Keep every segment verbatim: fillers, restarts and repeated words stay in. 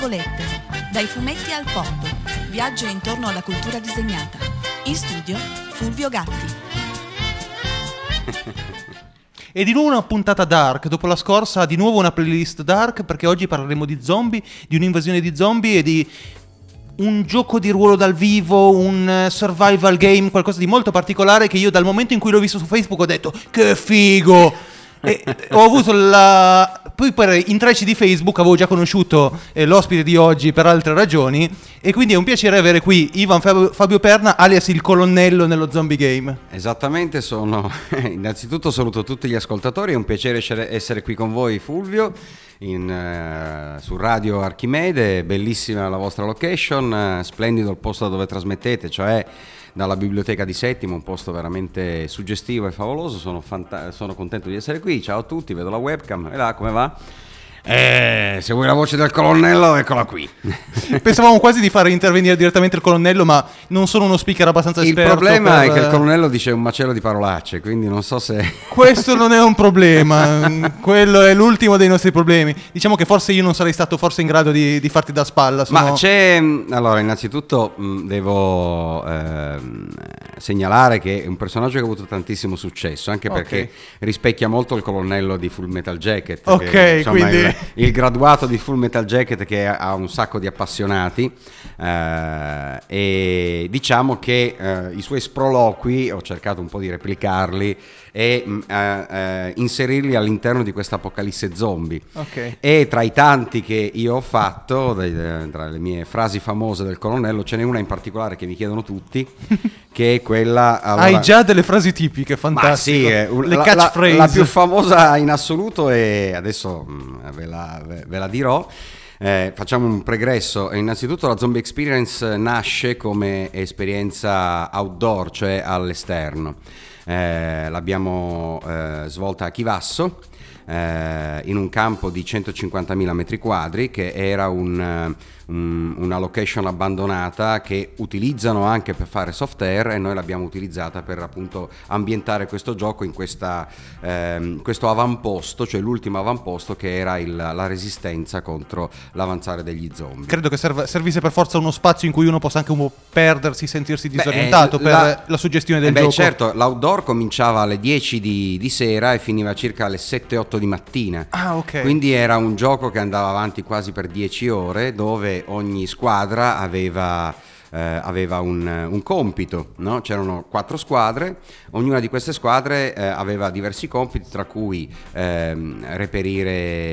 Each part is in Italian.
Nuvolette, dai fumetti al pop, viaggio intorno alla cultura disegnata. In studio Fulvio Gatti. E di nuovo una puntata dark, dopo la scorsa di nuovo una playlist dark, perché oggi parleremo di zombie, di un'invasione di zombie e di un gioco di ruolo dal vivo, un survival game, qualcosa di molto particolare che io dal momento in cui l'ho visto su Facebook ho detto che figo! E ho avuto la... Poi per intrecci di Facebook avevo già conosciuto eh, l'ospite di oggi per altre ragioni e quindi è un piacere avere qui Ivan Fabio, Fabio Perna, alias il colonnello nello zombie game. Esattamente, sono innanzitutto saluto tutti gli ascoltatori, è un piacere essere qui con voi Fulvio in, uh, su Radio Archimede, bellissima la vostra location, uh, splendido il posto dove trasmettete, cioè dalla biblioteca di Settimo, un posto veramente suggestivo e favoloso. Sono, fanta- sono contento di essere qui. Ciao a tutti, vedo la webcam. E là, come va? Eh, se vuoi la voce del colonnello, eccola qui. Pensavamo quasi di fare intervenire direttamente il colonnello, ma non sono uno speaker abbastanza il esperto. Il problema per... è che il colonnello dice un macello di parolacce, quindi non so se... Questo non è un problema, quello è l'ultimo dei nostri problemi. Diciamo che forse io non sarei stato forse in grado di, di farti da spalla. Sono... Ma c'è... Allora, innanzitutto mh, devo ehm, segnalare che è un personaggio che ha avuto tantissimo successo, anche perché okay. rispecchia molto il colonnello di Full Metal Jacket. Ok, che, insomma, quindi... il, il graduato di Full Metal Jacket che ha un sacco di appassionati eh, e diciamo che eh, i suoi sproloqui ho cercato un po' di replicarli e eh, eh, inserirli all'interno di questa apocalisse zombie. Okay. E tra i tanti che io ho fatto, tra le mie frasi famose del colonnello, ce n'è una in particolare che mi chiedono tutti, che è quella... Allora, hai già delle frasi tipiche, fantastico. Ma sì, eh, le la, catchphrase. La, la più famosa in assoluto e adesso mh, ve, la, ve, ve la dirò. Eh, facciamo un pregresso. Innanzitutto la Zombie Experience nasce come esperienza outdoor, cioè all'esterno. Eh, l'abbiamo eh, svolta a Chivasso eh, in un campo di centocinquantamila metri quadri che era un, un, una location abbandonata che utilizzano anche per fare soft air e noi l'abbiamo utilizzata per appunto ambientare questo gioco in questa, ehm, questo avamposto, cioè l'ultimo avamposto che era il, la resistenza contro l'avanzare degli zombie. Credo che serv- servisse per forza uno spazio in cui uno possa anche un po' perdersi, sentirsi disorientato. Beh, per la, la suggestione del eh beh, gioco. Certo, l'outdoor cominciava alle dieci di, di sera e finiva circa alle sette otto di mattina. Ah, ok. Quindi era un gioco che andava avanti quasi per dieci ore, dove ogni squadra aveva, eh, aveva un, un compito, no? C'erano quattro squadre, ognuna di queste squadre eh, aveva diversi compiti, tra cui ehm, reperire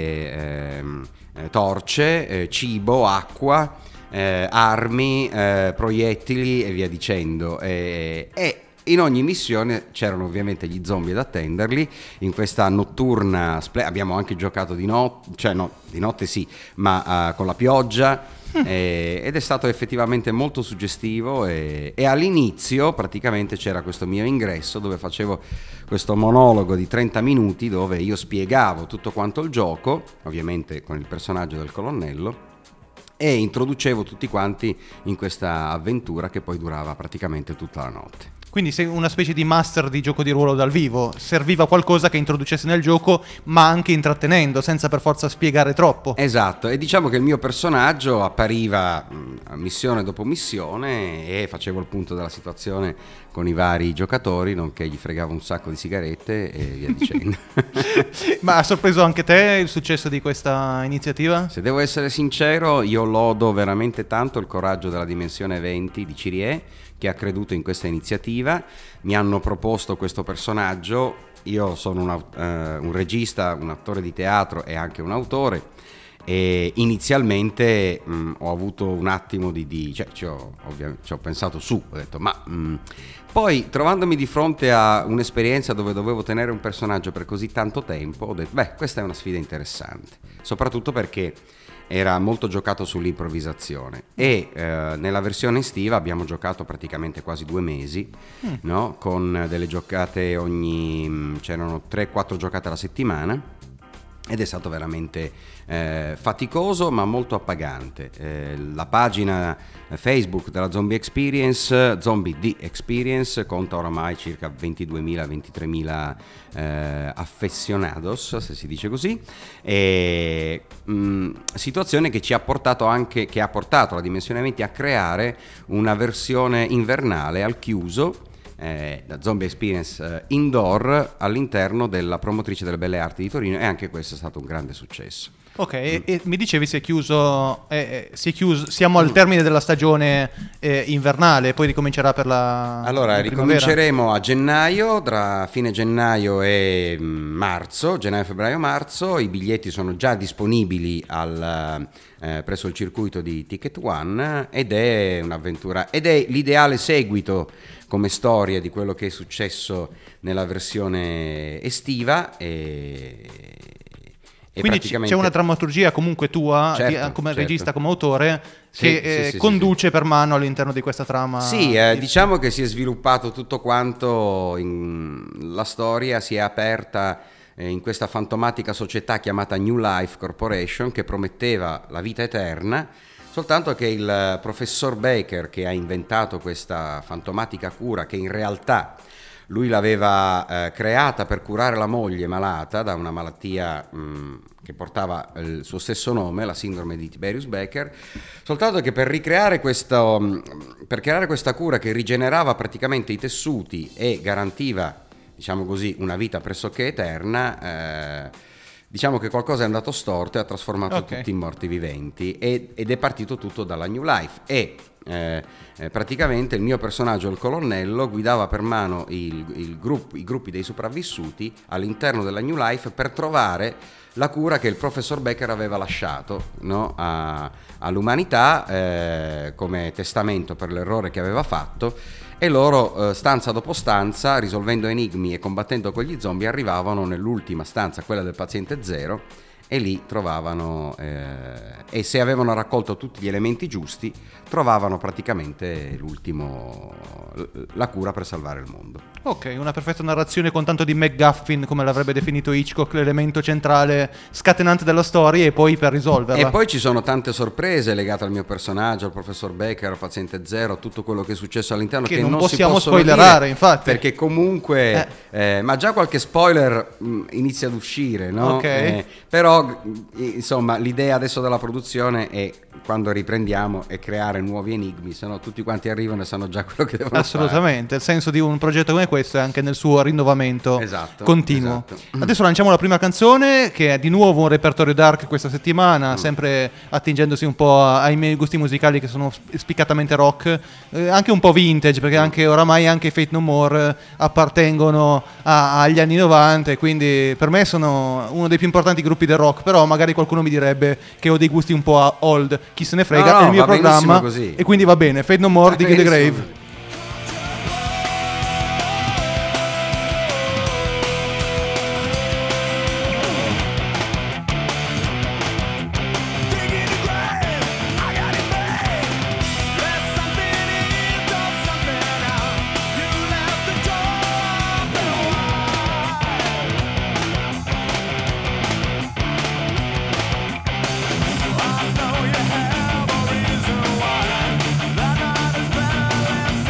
ehm, torce, eh, cibo, acqua, eh, armi, eh, proiettili e via dicendo. E, e in ogni missione c'erano ovviamente gli zombie ad attenderli. In questa notturna sple- abbiamo anche giocato di notte, cioè no, di notte sì, ma uh, con la pioggia mm. e, ed è stato effettivamente molto suggestivo e, e all'inizio praticamente c'era questo mio ingresso dove facevo questo monologo di trenta minuti dove io spiegavo tutto quanto il gioco, ovviamente con il personaggio del colonnello, e introducevo tutti quanti in questa avventura che poi durava praticamente tutta la notte. Quindi sei una specie di master di gioco di ruolo dal vivo, serviva qualcosa che introducesse nel gioco ma anche intrattenendo, senza per forza spiegare troppo. Esatto, e diciamo che il mio personaggio appariva mh, missione dopo missione e facevo il punto della situazione con i vari giocatori, nonché gli fregavo un sacco di sigarette e via dicendo. Ma ha sorpreso anche te il successo di questa iniziativa? Se devo essere sincero, io lodo veramente tanto il coraggio della Dimensione venti di Cirie, che ha creduto in questa iniziativa. Mi hanno proposto questo personaggio, io sono una, uh, un regista, un attore di teatro e anche un autore, e inizialmente mh, ho avuto un attimo di, di cioè ci ho, ovvia, ci ho pensato su, ho detto ma mh. Poi trovandomi di fronte a un'esperienza dove dovevo tenere un personaggio per così tanto tempo, ho detto beh, questa è una sfida interessante, soprattutto perché era molto giocato sull'improvvisazione e eh, nella versione estiva abbiamo giocato praticamente quasi due mesi, mm. no? Con delle giocate ogni, c'erano tre quattro giocate alla settimana ed è stato veramente eh, faticoso ma molto appagante. Eh, la pagina Facebook della Zombie Experience, Zombie The Experience, conta oramai circa ventiduemila ventitremila eh, affezionados, se si dice così, e, mh, situazione che ci ha portato anche, che ha portato la Dimensionamenti a creare una versione invernale al chiuso, Eh, la Zombie Experience eh, Indoor, all'interno della promotrice delle Belle Arti di Torino, e anche questo è stato un grande successo. Ok, mm. e, e mi dicevi si è chiuso, eh, si è chiuso, siamo al termine della stagione eh, invernale, poi ricomincerà per la Allora, la ricominceremo a gennaio, tra fine gennaio e marzo, gennaio, febbraio, marzo. I biglietti sono già disponibili al, eh, presso il circuito di Ticket One, ed è un'avventura, ed è l'ideale seguito come storia di quello che è successo nella versione estiva, e, e quindi praticamente c'è una drammaturgia comunque tua, certo, di, come certo. regista, come autore, sì, che sì, eh, sì, conduce sì, per mano all'interno di questa trama. Sì, eh, diciamo che si è sviluppato tutto quanto, in, la storia si è aperta eh, in questa fantomatica società chiamata New Life Corporation, che prometteva la vita eterna. Soltanto che il professor Baker, che ha inventato questa fantomatica cura, che in realtà lui l'aveva eh, creata per curare la moglie malata da una malattia mh, che portava il suo stesso nome, la sindrome di Tiberius Baker, soltanto che per ricreare questo, mh, per creare questa cura che rigenerava praticamente i tessuti e garantiva, diciamo così, una vita pressoché eterna, eh, diciamo che qualcosa è andato storto e ha trasformato okay. tutti in morti viventi, e, ed è partito tutto dalla New Life, e eh, eh, praticamente il mio personaggio, il colonnello, guidava per mano il, il gruppo, i gruppi dei sopravvissuti all'interno della New Life per trovare la cura che il professor Baker aveva lasciato, no, a, all'umanità eh, come testamento per l'errore che aveva fatto. E loro, eh, stanza dopo stanza, risolvendo enigmi e combattendo con gli zombie, arrivavano nell'ultima stanza, quella del paziente zero, e lì trovavano, eh, e se avevano raccolto tutti gli elementi giusti, trovavano praticamente l'ultimo, la cura per salvare il mondo. Ok, una perfetta narrazione con tanto di MacGuffin, come l'avrebbe definito Hitchcock, l'elemento centrale scatenante della storia, e poi per risolverla. E poi ci sono tante sorprese legate al mio personaggio, al professor Baker, al paziente zero, tutto quello che è successo all'interno, che, che non, non possiamo si possono spoilerare, dire, infatti, perché comunque eh. Eh, ma già qualche spoiler mh, inizia ad uscire, no? Ok. Eh, però insomma l'idea adesso della produzione è, quando riprendiamo, è creare nuovi enigmi, se no tutti quanti arrivano e sanno già quello che devono assolutamente fare. Il senso di un progetto come questo è anche nel suo rinnovamento esatto, continuo. Esatto. Adesso lanciamo la prima canzone, che è di nuovo un repertorio dark questa settimana, mm. sempre attingendosi un po' ai miei gusti musicali, che sono spiccatamente rock, eh, anche un po' vintage, perché mm. anche oramai anche Fate No More appartengono a, agli anni novanta, e quindi per me sono uno dei più importanti gruppi del rock. Però magari qualcuno mi direbbe che ho dei gusti un po' old, chi se ne frega, no, no, è il mio va programma così. E quindi va bene. Fate No More di Kill the Grave. I know you have a reason why that night is better.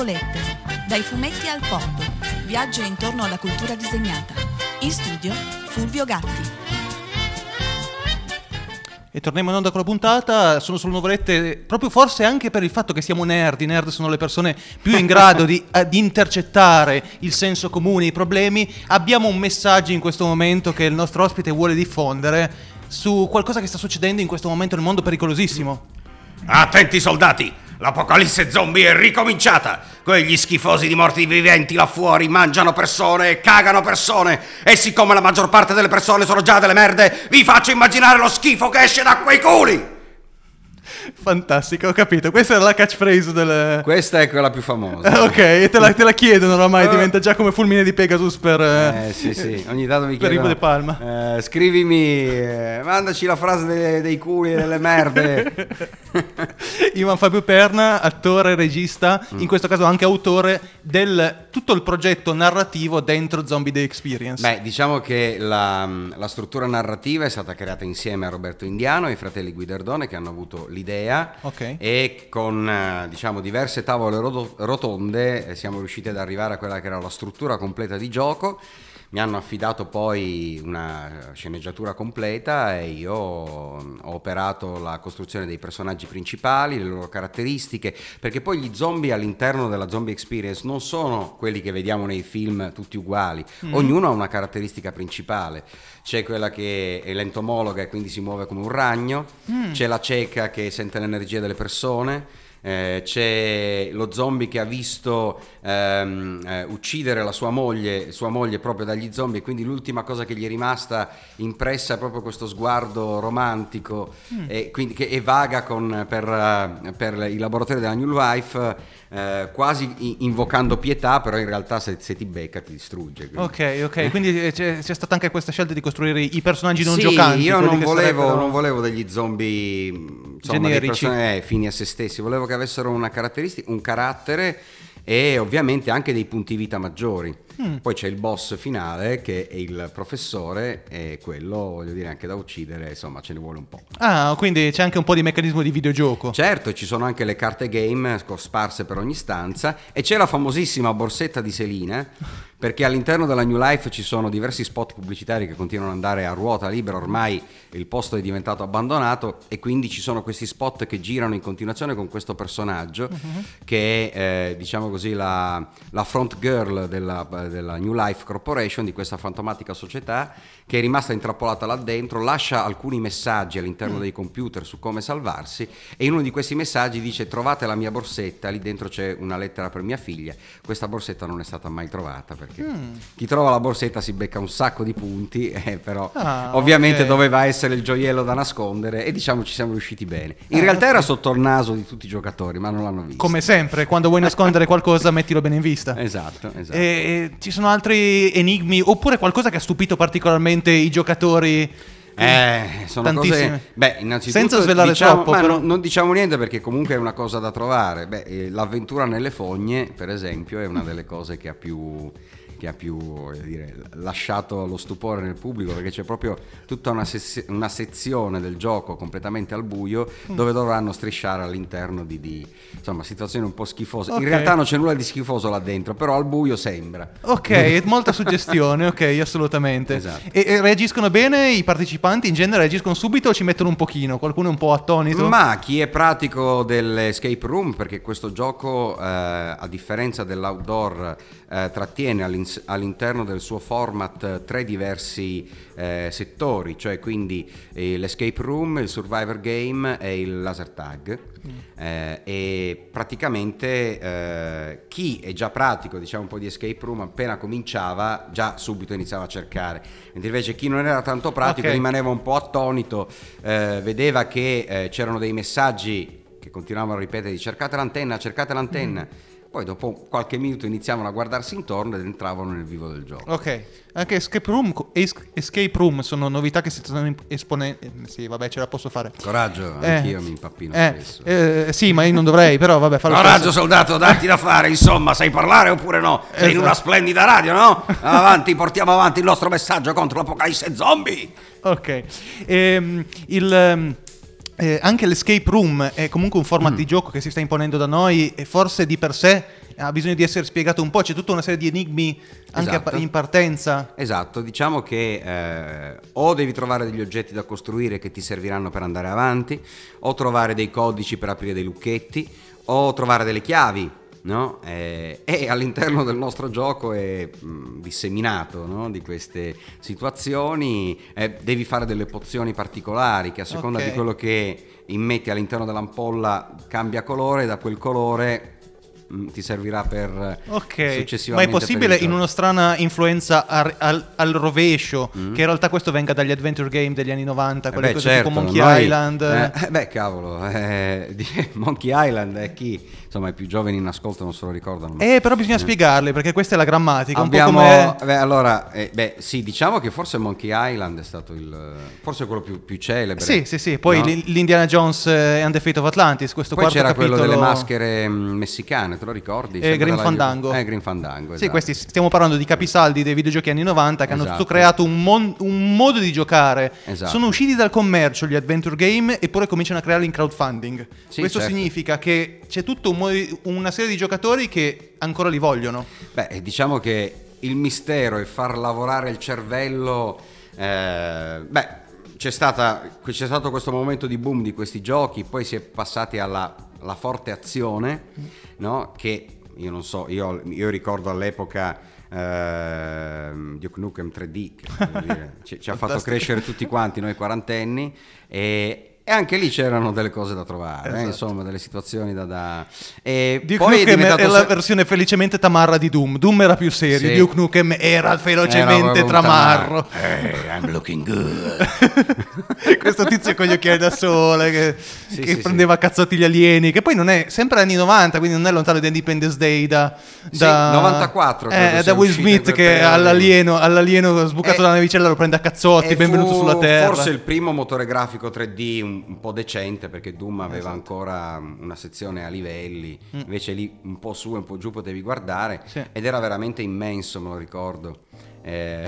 Nuvolette, dai fumetti al porto, viaggio intorno alla cultura disegnata. In studio Fulvio Gatti. E torniamo in onda con la puntata. Sono sulle Nuvolette proprio forse anche per il fatto che siamo nerd. I nerd sono le persone più in grado di, uh, di intercettare il senso comune, i problemi. Abbiamo un messaggio in questo momento che il nostro ospite vuole diffondere su qualcosa che sta succedendo in questo momento nel mondo pericolosissimo. Attenti soldati, l'apocalisse zombie è ricominciata. Quegli schifosi di morti viventi là fuori mangiano persone e cagano persone. E siccome la maggior parte delle persone sono già delle merde, vi faccio immaginare lo schifo che esce da quei culi. Fantastico, ho capito. Questa era la catchphrase del... Questa è quella più famosa. Ok, e te la, te la chiedono oramai, diventa già come fulmine di Pegasus per... Eh sì sì, ogni tanto mi per chiedono... Rivo de Palma. Eh, scrivimi, eh, mandaci la frase dei, dei culi e delle merde. Ivan Fabio Perna, attore, regista, mm. in questo caso anche autore del tutto il progetto narrativo dentro Zombie The Experience. Beh, diciamo che la, la struttura narrativa è stata creata insieme a Roberto Indiano e ai fratelli Guidardone, che hanno avuto l'idea. Okay. E con diciamo diverse tavole rotonde eh, siamo riusciti ad arrivare a quella che era la struttura completa di gioco. Mi hanno affidato poi una sceneggiatura completa e io ho operato la costruzione dei personaggi principali, le loro caratteristiche, perché poi gli zombie all'interno della Zombie Experience non sono quelli che vediamo nei film tutti uguali, mm. ognuno ha una caratteristica principale. C'è quella che è l'entomologa e quindi si muove come un ragno, mm. c'è la cieca che sente l'energia delle persone, Eh, c'è lo zombie che ha visto ehm, eh, uccidere la sua moglie, sua moglie proprio dagli zombie, e quindi l'ultima cosa che gli è rimasta impressa è proprio questo sguardo romantico mm. e quindi che evaga con, per, uh, per i laboratori della New Life, eh, quasi invocando pietà, però in realtà se, se ti becca ti distrugge. Quindi. Ok, ok, quindi c'è, c'è stata anche questa scelta di costruire i personaggi non sì, giocanti. Io non che volevo, sarebbero... non volevo degli zombie insomma, dei persone, eh, fini a se stessi, volevo che avessero una caratteristica, un carattere e ovviamente anche dei punti vita maggiori. Mm. Poi c'è il boss finale che è il professore e quello, voglio dire, anche da uccidere, insomma ce ne vuole un po'. Ah, quindi c'è anche un po' di meccanismo di videogioco. Certo, ci sono anche le carte game sparse per ogni stanza e c'è la famosissima borsetta di Selina, perché all'interno della New Life ci sono diversi spot pubblicitari che continuano ad andare a ruota libera, ormai il posto è diventato abbandonato e quindi ci sono questi spot che girano in continuazione con questo personaggio uh-huh. che è eh, diciamo così la, la front girl della, della New Life Corporation, di questa fantomatica società che è rimasta intrappolata là dentro, lascia alcuni messaggi all'interno mm. dei computer su come salvarsi e in uno di questi messaggi dice: trovate la mia borsetta, lì dentro c'è una lettera per mia figlia. Questa borsetta non è stata mai trovata perché mm. chi trova la borsetta si becca un sacco di punti, eh, però ah, ovviamente okay. doveva essere il gioiello da nascondere e diciamo ci siamo riusciti bene. In ah, realtà okay. era sotto il naso di tutti i giocatori ma non l'hanno visto. Come sempre, quando vuoi nascondere qualcosa mettilo bene in vista. Esatto, esatto. E, e ci sono altri enigmi oppure qualcosa che ha stupito particolarmente i giocatori? Eh, sono tantissime cose, beh, innanzitutto senza svelare diciamo, troppo, ma però... non, non diciamo niente perché comunque è una cosa da trovare. Beh, eh, l'avventura nelle fogne, per esempio, è una delle cose che ha più che ha più voglio dire, lasciato lo stupore nel pubblico, perché c'è proprio tutta una, sez- una sezione del gioco completamente al buio dove dovranno strisciare all'interno di, di insomma situazioni un po' schifose. Okay. In realtà non c'è nulla di schifoso là dentro, però al buio sembra. Ok, molta suggestione, ok, assolutamente. Esatto. E, e reagiscono bene i partecipanti? In genere reagiscono subito o ci mettono un pochino? Qualcuno è un po' attonito? Ma chi è pratico dell'escape room, perché questo gioco eh, a differenza dell'outdoor eh, trattiene all'interno all'interno del suo format tre diversi eh, settori, cioè quindi eh, l'escape room, il survivor game e il laser tag. Mm. Eh, e praticamente eh, chi è già pratico, diciamo un po' di escape room, appena cominciava già subito iniziava a cercare, mentre invece chi non era tanto pratico okay. rimaneva un po' attonito, eh, vedeva che eh, c'erano dei messaggi che continuavano a ripetere di cercate l'antenna, cercate l'antenna. Mm. Poi dopo qualche minuto iniziavano a guardarsi intorno ed entravano nel vivo del gioco. Ok, anche escape room, escape room sono novità che si stanno esponendo. Sì, vabbè, ce la posso fare. Coraggio, eh, anch'io mi impappino eh, spesso. Eh, sì, ma io non dovrei, però vabbè, fallo. Coraggio, spesso. Soldato, datti da fare, insomma, sai parlare oppure no? Sei esatto. in una splendida radio, no? Avanti, portiamo avanti il nostro messaggio contro l'apocalisse zombie. Ok, ehm, il... eh, anche l'escape room è comunque un format Mm. di gioco che si sta imponendo da noi e forse di per sé ha bisogno di essere spiegato un po', c'è tutta una serie di enigmi anche a pa- Esatto. in partenza. Esatto, diciamo che eh, o devi trovare degli oggetti da costruire che ti serviranno per andare avanti, o trovare dei codici per aprire dei lucchetti, o trovare delle chiavi, no? Eh, e all'interno del nostro gioco è mh, disseminato, no? Di queste situazioni, eh, devi fare delle pozioni particolari che a seconda Ok. di quello che immetti all'interno dell'ampolla cambia colore, e da quel colore mh, ti servirà per Ok, ma successivamente è possibile per il in gioco. una strana influenza al, al- al rovescio, Mm. che in realtà questo venga dagli adventure game degli anni novanta, Eh quelle beh, cose certo, tipo Monkey noi- Island. eh, beh, cavolo, eh, di- Monkey Island è chi? Insomma, i più giovani in ascolto non se lo ricordano. ma- Eh, però bisogna spiegarle perché questa è la grammatica, Abbiamo, un po' come... beh, allora, eh, beh, sì, diciamo che forse Monkey Island è stato il, forse quello più, più celebre. Sì, sì, sì, poi no? l'I- l'Indiana Jones eh, and the Fate of Atlantis, questo Poi quarto c'era capitolo... quello delle maschere mh, messicane, te lo ricordi? Eh, Sempre Grim della- Fandango. Eh, Grim Fandango, Sì, esatto. questi stiamo parlando di capisaldi dei videogiochi anni novanta che hanno Esatto. tutto creato un, mon- un modo di giocare. Esatto. Sono usciti dal commercio gli adventure game eppure cominciano a crearli in crowdfunding. Sì, Questo certo. significa che c'è tutta un mo- una serie di giocatori che ancora li vogliono. Beh, diciamo che il mistero è far lavorare il cervello. eh, beh, c'è, stata, c'è stato questo momento di boom di questi giochi, poi si è passati alla, alla forte azione, no? Che io non so, io, io ricordo all'epoca ehm, Duke Nukem tre D, che voglio dire, ci, ci ha fatto Fantastico. crescere tutti quanti, noi quarantenni, e. E anche lì c'erano delle cose da trovare, eh, Esatto. insomma, delle situazioni da... da... E Duke poi è Nukem diventato è la se- versione felicemente tamarra di Doom. Doom era più serio, Sì. Duke Nukem era ferocemente Era proprio un tramarro. Hey, I'm looking good. Questo tizio con gli occhiali da sole che, Sì, che sì, prendeva a cazzotti gli alieni, che poi non è sempre anni novanta, quindi non è lontano da Independence Day da, Sì, da novantaquarro credo eh, sia da Will uscita Smith quel che periodo. all'alieno, all'alieno sbucato Eh, dalla navicella lo prende a cazzotti, E benvenuto fu sulla Terra. Forse il primo motore grafico tre D un, un po' decente, perché Doom aveva ancora una sezione a livelli, invece lì un po' su e un po' giù potevi guardare, Sì. ed era veramente immenso, me lo ricordo. Eh,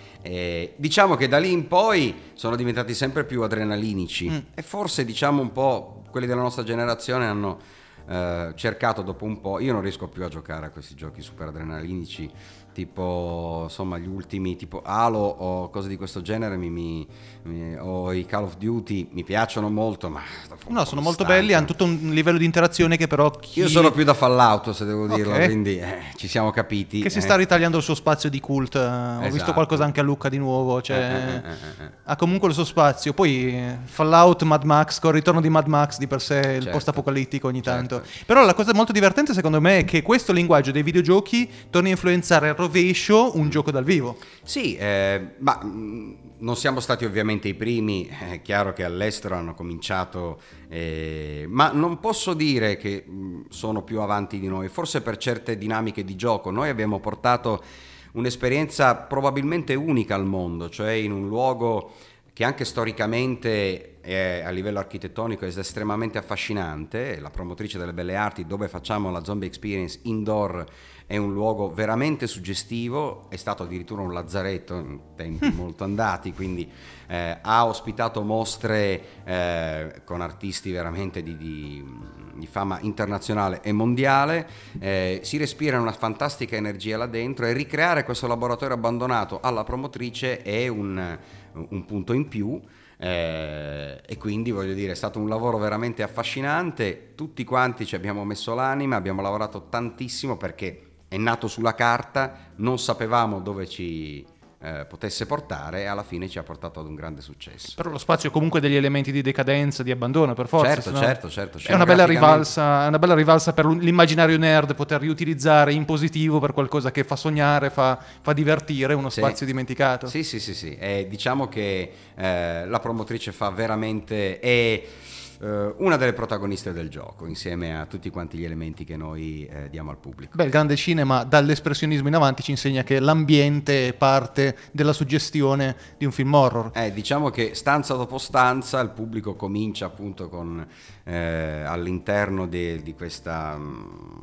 eh, diciamo che da lì in poi sono diventati sempre più adrenalinici, Mm. e forse diciamo un po' quelli della nostra generazione hanno eh, cercato dopo un po'. Io non riesco più a giocare a questi giochi super adrenalinici, tipo insomma gli ultimi tipo Halo o cose di questo genere, mi, mi- mi- o i Call of Duty mi piacciono molto, ma dopo un No, po' sono mi molto stanca. belli, hanno tutto un livello di interazione che però chi... Io sono più da Fallout, se devo dirlo, Ok. quindi eh, ci siamo capiti. che si eh. sta ritagliando il suo spazio di cult. Ho visto Esatto. qualcosa anche a Lucca di nuovo, cioè Eh, eh, eh, eh. ha comunque il suo spazio. Poi eh, Fallout, Mad Max, con il ritorno di Mad Max di per sé il Certo. post-apocalittico ogni tanto. Certo. Però la cosa molto divertente secondo me è che questo linguaggio dei videogiochi torna a influenzare al rovescio un gioco dal vivo. Sì, eh, ma mh, non siamo stati ovviamente i primi, è chiaro che all'estero hanno cominciato, eh, ma non posso dire che mh, sono più avanti di noi, forse per certe dinamiche di gioco. Noi abbiamo portato un'esperienza probabilmente unica al mondo, cioè in un luogo che anche storicamente è, a livello architettonico è estremamente affascinante. La promotrice delle Belle Arti, dove facciamo la Zombie Experience Indoor, è un luogo veramente suggestivo, è stato addirittura un lazzaretto in tempi molto andati, quindi eh, ha ospitato mostre eh, con artisti veramente di, di, di fama internazionale e mondiale. Eh, si respira una fantastica energia là dentro, e ricreare questo laboratorio abbandonato alla promotrice è un, un punto in più. Eh, e quindi voglio dire, è stato un lavoro veramente affascinante, tutti quanti ci abbiamo messo l'anima, abbiamo lavorato tantissimo perché è nato sulla carta, non sapevamo dove ci eh, potesse portare, e alla fine ci ha portato ad un grande successo. Però lo spazio ha comunque degli elementi di decadenza, di abbandono, per forza. Certo, sennò- certo, certo. È una bella Scenograficamente- rivalsa, è una bella rivalsa per l'immaginario nerd poter riutilizzare in positivo per qualcosa che fa sognare, fa, fa divertire, uno Sì. spazio dimenticato. Sì, sì, sì, sì. E diciamo che eh, la promotrice fa veramente è eh, una delle protagoniste del gioco, insieme a tutti quanti gli elementi che noi eh, diamo al pubblico. Beh, il grande cinema dall'espressionismo in avanti ci insegna che l'ambiente è parte della suggestione di un film horror. Eh, diciamo che stanza dopo stanza il pubblico comincia appunto con eh, all'interno de- di questa mh,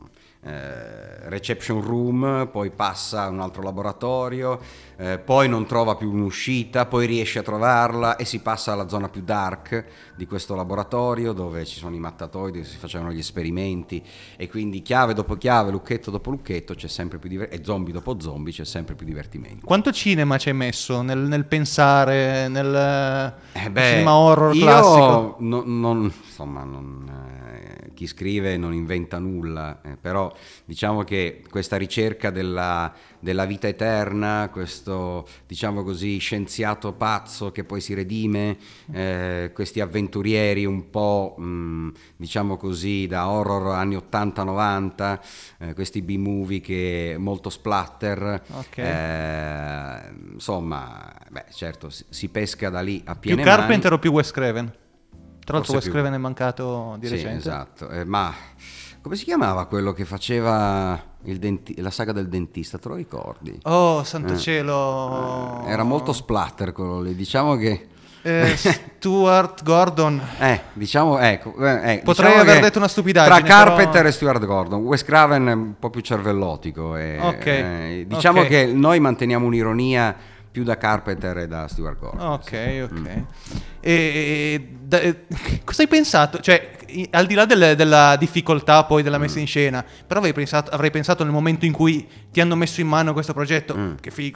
eh, reception room, poi passa a un altro laboratorio, eh, poi non trova più un'uscita, poi riesce a trovarla e si passa alla zona più dark di questo laboratorio dove ci sono i mattatoi, dove si facevano gli esperimenti, e quindi chiave dopo chiave, lucchetto dopo lucchetto c'è sempre più diver- e zombie dopo zombie c'è sempre più divertimento. Quanto cinema ci hai messo nel, nel pensare, nel Eh beh, cinema horror io classico? no- non, insomma, non, eh, chi scrive non inventa nulla, eh, però diciamo che questa ricerca della, della vita eterna, questo diciamo così scienziato pazzo che poi si redime, eh, questi avventurieri un po' mh, diciamo così da horror anni ottanta novanta, eh, questi B-movie che molto splatter, Ok. eh, insomma, beh, certo si, si pesca da lì a Più piene mani. Carpenter o più Wes Craven? Tra l'altro Forse Wes più. Craven è mancato di Sì, recente. esatto. Eh, ma come si chiamava quello che faceva il denti- la saga del dentista? Te lo ricordi? Oh, santo Eh. cielo. Eh, era molto splatter quello lì. Diciamo che Eh, Stuart Gordon. eh, diciamo, ecco, eh, eh, Potrei diciamo aver che detto una stupidaggine, tra Carpenter però- e Stuart Gordon. Wes Craven è un po' più cervellotico. E, Ok, eh, diciamo ok. che noi manteniamo un'ironia più da Carpenter e da Stuart Gordon. Ok, ok. E, e- da- e- cosa hai pensato? Cioè, i- al di là del- della difficoltà poi della messa in scena, però avrei pensato, avrei pensato nel momento in cui ti hanno messo in mano questo progetto, Mm. che figo.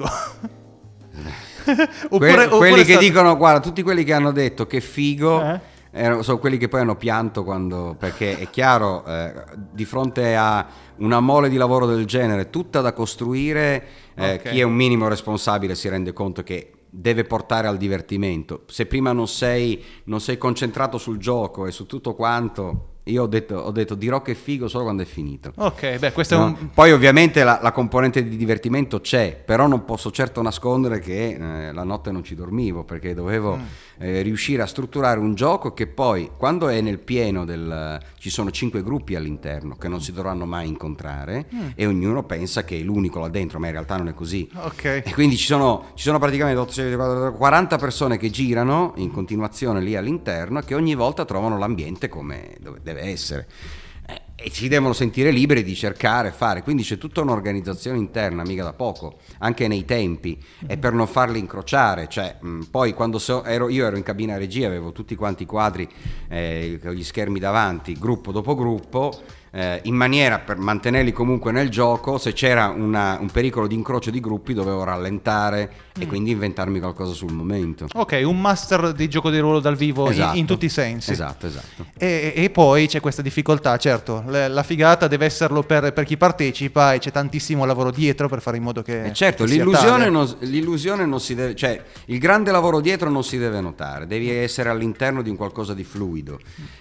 Que- quelli è che stato- dicono, guarda, tutti quelli che hanno detto che figo Eh? erano- sono quelli che poi hanno pianto quando, perché è chiaro, eh, di fronte a una mole di lavoro del genere, tutta da costruire, eh, Ok. chi è un minimo responsabile si rende conto che deve portare al divertimento. Se prima non sei, non sei concentrato sul gioco e su tutto quanto, io ho detto, ho detto dirò che figo solo quando è finito. Ok, beh, questo No? è un... Poi ovviamente la, la componente di divertimento c'è, però non posso certo nascondere che eh, la notte non ci dormivo perché dovevo Mm. eh, riuscire a strutturare un gioco che poi quando è nel pieno del... ci sono cinque gruppi all'interno che non si dovranno mai incontrare Mm. e ognuno pensa che è l'unico là dentro, ma in realtà non è così. Ok. E quindi ci sono, ci sono praticamente otto, sei, quaranta persone che girano in continuazione lì all'interno e che ogni volta trovano l'ambiente come dove deve essere. Eh, E si devono sentire liberi di cercare, fare. Quindi c'è tutta un'organizzazione interna, mica da poco, anche nei tempi, e per non farli incrociare. Cioè, mh, poi quando so- ero, io ero in cabina regia, avevo tutti quanti i quadri eh, con gli schermi davanti, gruppo dopo gruppo, eh, in maniera per mantenerli comunque nel gioco. Se c'era una- un pericolo di incrocio di gruppi dovevo rallentare e quindi inventarmi qualcosa sul momento. Ok, un master di gioco di ruolo dal vivo in- Esatto. in, tutti i sensi. Esatto, esatto. E, e poi c'è questa difficoltà, certo, le- la figata deve esserlo per, per chi partecipa e c'è tantissimo lavoro dietro per fare in modo che... Eh certo, che sia l'illusione tale. non, l'illusione non si deve, cioè il grande lavoro dietro non si deve notare, devi essere all'interno di un qualcosa di fluido.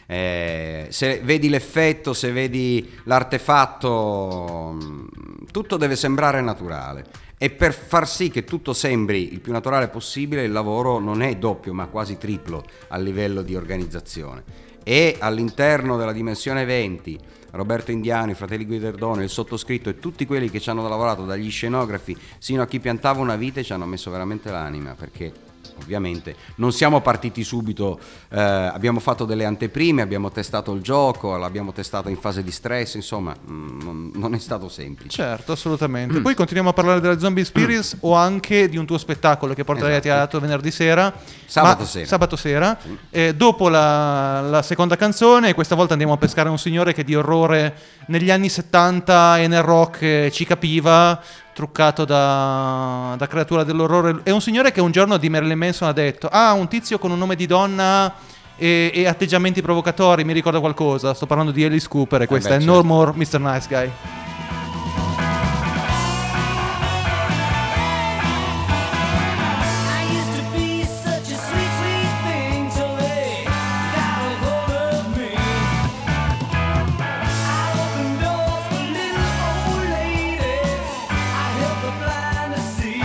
Eh, se vedi l'effetto, se vedi l'artefatto, mh, tutto deve sembrare naturale. E per far sì che tutto sembri il più naturale possibile, il lavoro non è doppio, ma quasi triplo a livello di organizzazione. E all'interno della dimensione venti, Roberto Indiani, Fratelli Guidardone, il sottoscritto e tutti quelli che ci hanno lavorato, dagli scenografi sino a chi piantava una vite, ci hanno messo veramente l'anima, perché ovviamente non siamo partiti subito, eh, abbiamo fatto delle anteprime, abbiamo testato il gioco, l'abbiamo testato in fase di stress, insomma mh, non, non è stato semplice. Certo, assolutamente. Poi continuiamo a parlare della Zombie Experience o anche di un tuo spettacolo che porterai Esatto. a teatro venerdì sera. Sabato ma- sera. Sabato sera. Eh, dopo la, la seconda canzone, questa volta andiamo a pescare un signore che di orrore negli anni settanta e nel rock eh, ci capiva, truccato da, da creatura dell'orrore. È un signore che un giorno di Marilyn Manson ha detto: ah, un tizio con un nome di donna e, e atteggiamenti provocatori, mi ricorda qualcosa. Sto parlando di Alice Cooper e questa beh, è certo. No More mister Nice Guy. I used to be such a sweet, sweet thing till they got a hold of me. I opened doors for little old ladies. I helped the blind to see.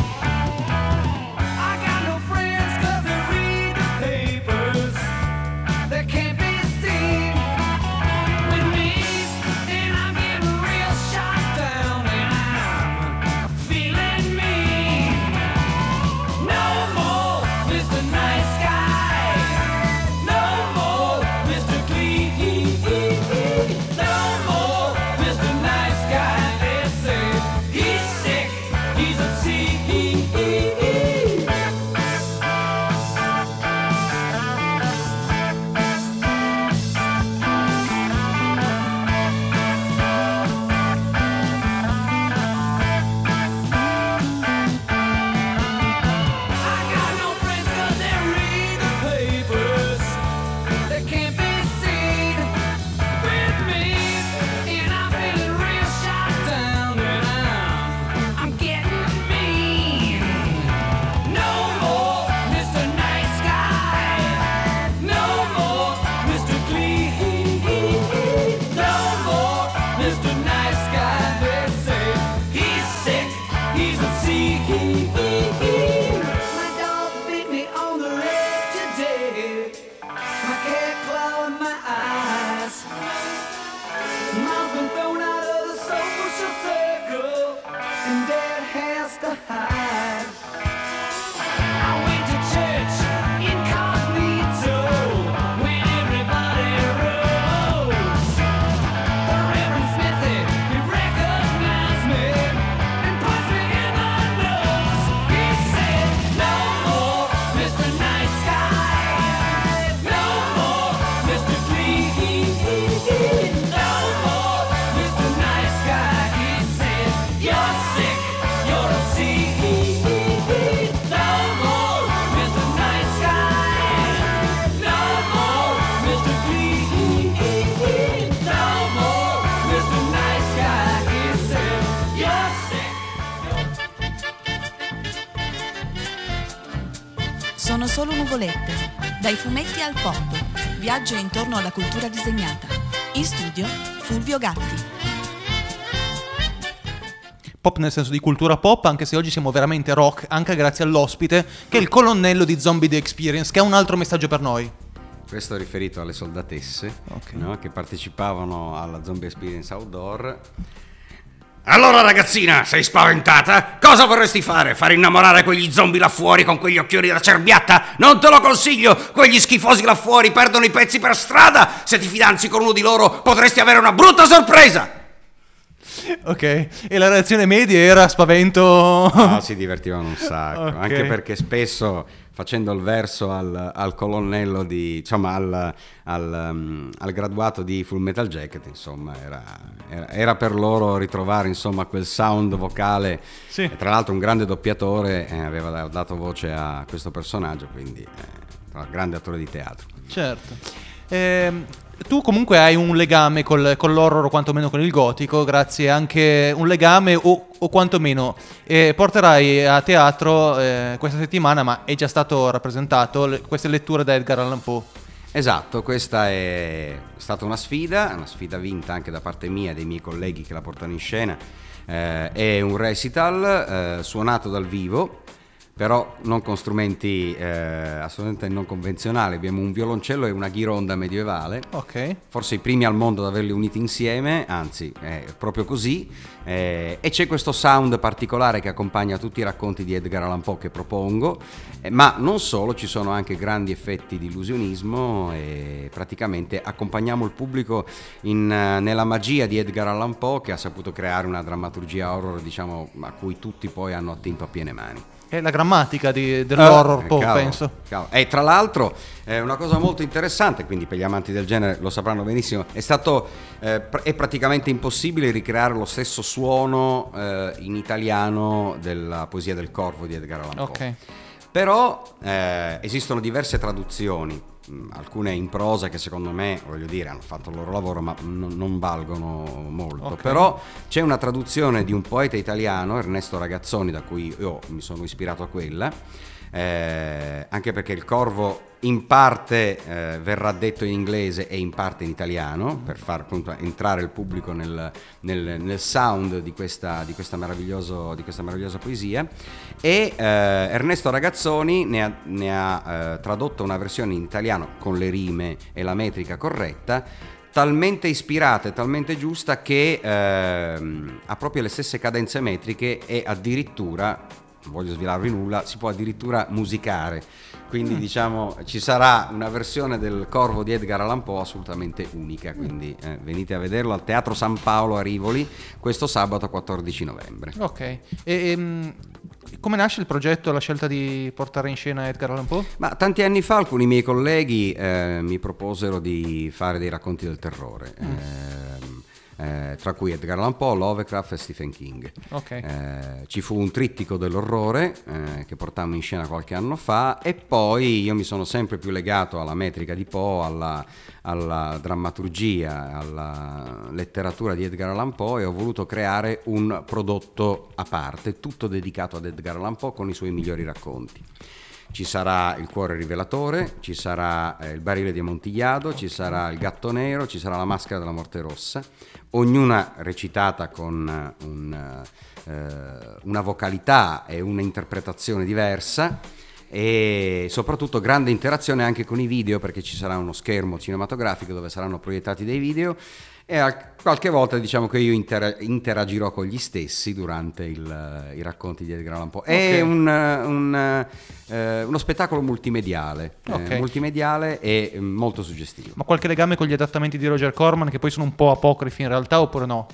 I got no friends 'cause they read the papers. They can't be seen with me, and I'm getting real. Sono solo nuvolette. Dai fumetti al pop. Viaggio intorno alla cultura disegnata. In studio Fulvio Gatti. Pop nel senso di cultura pop, anche se oggi siamo veramente rock, anche grazie all'ospite, che è il colonnello di Zombie The Experience, che ha un altro messaggio per noi. Questo è riferito alle soldatesse, Ok. no, che partecipavano alla Zombie Experience Outdoor. Allora ragazzina, sei spaventata? Cosa vorresti fare? Far innamorare quegli zombie là fuori con quegli occhioni da cerbiatta? Non te lo consiglio! Quegli schifosi là fuori perdono i pezzi per strada! Se ti fidanzi con uno di loro potresti avere una brutta sorpresa! Ok, e la reazione media era spavento. No, si divertivano un sacco, Ok. anche perché spesso facendo il verso al, al colonnello di, insomma al, al, um, al graduato di Full Metal Jacket, insomma era, era, era per loro ritrovare insomma quel sound vocale. Sì. E tra l'altro un grande doppiatore eh, aveva dato voce a questo personaggio, quindi eh, un grande attore di teatro. Certo. Ehm, tu comunque hai un legame col, con l'horror o quantomeno con il gotico, grazie anche un legame o, o quantomeno eh, porterai a teatro eh, questa settimana, ma è già stato rappresentato, le, queste letture da Edgar Allan Poe. Esatto, questa è stata una sfida, una sfida vinta anche da parte mia e dei miei colleghi che la portano in scena. Eh, è un recital eh, suonato dal vivo, però non con strumenti eh, assolutamente non convenzionali. Abbiamo un violoncello e una ghironda medievale, Ok. forse i primi al mondo ad averli uniti insieme, anzi è proprio così, eh, e c'è questo sound particolare che accompagna tutti i racconti di Edgar Allan Poe che propongo, eh, ma non solo, ci sono anche grandi effetti di illusionismo e praticamente accompagniamo il pubblico in, eh, nella magia di Edgar Allan Poe, che ha saputo creare una drammaturgia horror, diciamo, a cui tutti poi hanno attinto a piene mani. È la grammatica di, dell'horror Eh, Poe, cavolo, penso. cavolo. E tra l'altro eh, una cosa molto interessante, quindi per gli amanti del genere lo sapranno benissimo, è stato eh, pr- è praticamente impossibile ricreare lo stesso suono eh, in italiano della poesia del Corvo di Edgar Allan Poe. Ok. Però eh, esistono diverse traduzioni, mh, alcune in prosa che secondo me, voglio dire, hanno fatto il loro lavoro ma non, non valgono molto. Ok. Però c'è una traduzione di un poeta italiano, Ernesto Ragazzoni, da cui io mi sono ispirato a quella, eh, anche perché il Corvo in parte eh, verrà detto in inglese e in parte in italiano, per far appunto entrare il pubblico nel, nel, nel sound di questa, di, questa meraviglioso, di questa meravigliosa poesia. E eh, Ernesto Ragazzoni ne ha, ne ha eh, tradotto una versione in italiano con le rime e la metrica corretta, talmente ispirata e talmente giusta che ehm, ha proprio le stesse cadenze metriche e addirittura, non voglio svelarvi nulla, si può addirittura musicare. Quindi mm. diciamo ci sarà una versione del Corvo di Edgar Allan Poe assolutamente unica, quindi eh, venite a vederlo al Teatro San Paolo a Rivoli questo sabato quattordici novembre. Ok. E, ehm, come nasce il progetto, la scelta di portare in scena Edgar Allan Poe? Ma tanti anni fa alcuni miei colleghi eh, mi proposero di fare dei racconti del terrore, mm. eh, eh, tra cui Edgar Allan Poe, Lovecraft e Stephen King. Ok. Eh, ci fu un trittico dell'orrore eh, che portammo in scena qualche anno fa, e poi io mi sono sempre più legato alla metrica di Poe, alla, alla drammaturgia, alla letteratura di Edgar Allan Poe, e ho voluto creare un prodotto a parte, tutto dedicato ad Edgar Allan Poe con i suoi migliori racconti. Ci sarà il cuore rivelatore, ci sarà eh, il barile di Amontillado, ci sarà il gatto nero, ci sarà la maschera della morte rossa, ognuna recitata con un, eh, una vocalità e un'interpretazione diversa, e soprattutto grande interazione anche con i video, perché ci sarà uno schermo cinematografico dove saranno proiettati dei video, e a qualche volta diciamo che io inter- interagirò con gli stessi durante il, i racconti di Edgar Allan Poe. È Ok. un, un, eh, uno spettacolo multimediale, Ok. eh, multimediale e eh, molto suggestivo. Ma qualche legame con gli adattamenti di Roger Corman, che poi sono un po' apocrifi in realtà, oppure no?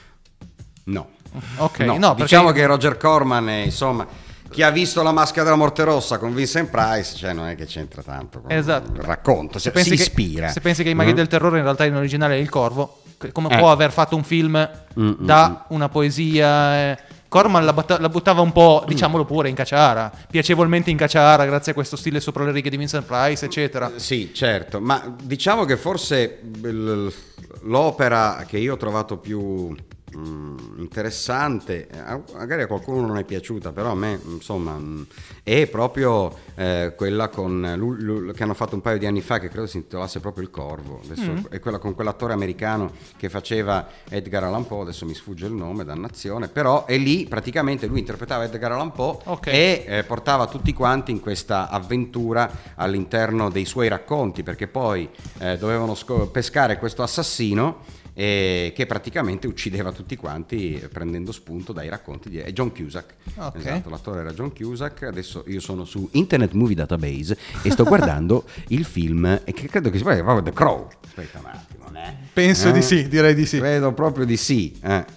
No. Ok, No, no, perché- diciamo che Roger Corman è, insomma, chi ha visto La maschera della morte rossa con Vincent Price, cioè non è che c'entra tanto con Esatto. il racconto, Se si, pensi si che- ispira. Se pensi che i maghi Mm? del terrore in realtà in originale è il Corvo, che- come Eh. può aver fatto un film Mm, da una poesia? eh, Corman la, butta- la buttava un po', diciamolo pure, in cacciara, piacevolmente in cacciara, grazie a questo stile sopra le righe di Vincent Price, eccetera. Sì, certo, ma diciamo che forse l- l'opera che io ho trovato più mh, interessante, eh, magari a qualcuno non è piaciuta, però a me insomma mh, è proprio eh, quella con lu- lu- che hanno fatto un paio di anni fa, che credo si intitolasse proprio Il Corvo. Adesso Mm. è quella con quell'attore americano che faceva Edgar Allan Poe, adesso mi sfugge il nome, dannazione, però è lì praticamente lui interpretava Edgar Allan Poe Ok. e eh, portava tutti quanti in questa avventura all'interno dei suoi racconti, perché poi eh, dovevano sco- pescare questo assassino eh, che praticamente uccideva tutti quanti eh, prendendo spunto dai racconti di è John Cusack. Ok. Esatto, l'attore era John Cusack. Adesso io sono su Internet Movie Database e sto guardando il film e che credo che si chiami proprio The Crow. Aspetta un attimo, eh? Penso Eh? di sì, direi di sì. Credo proprio di sì. Eh.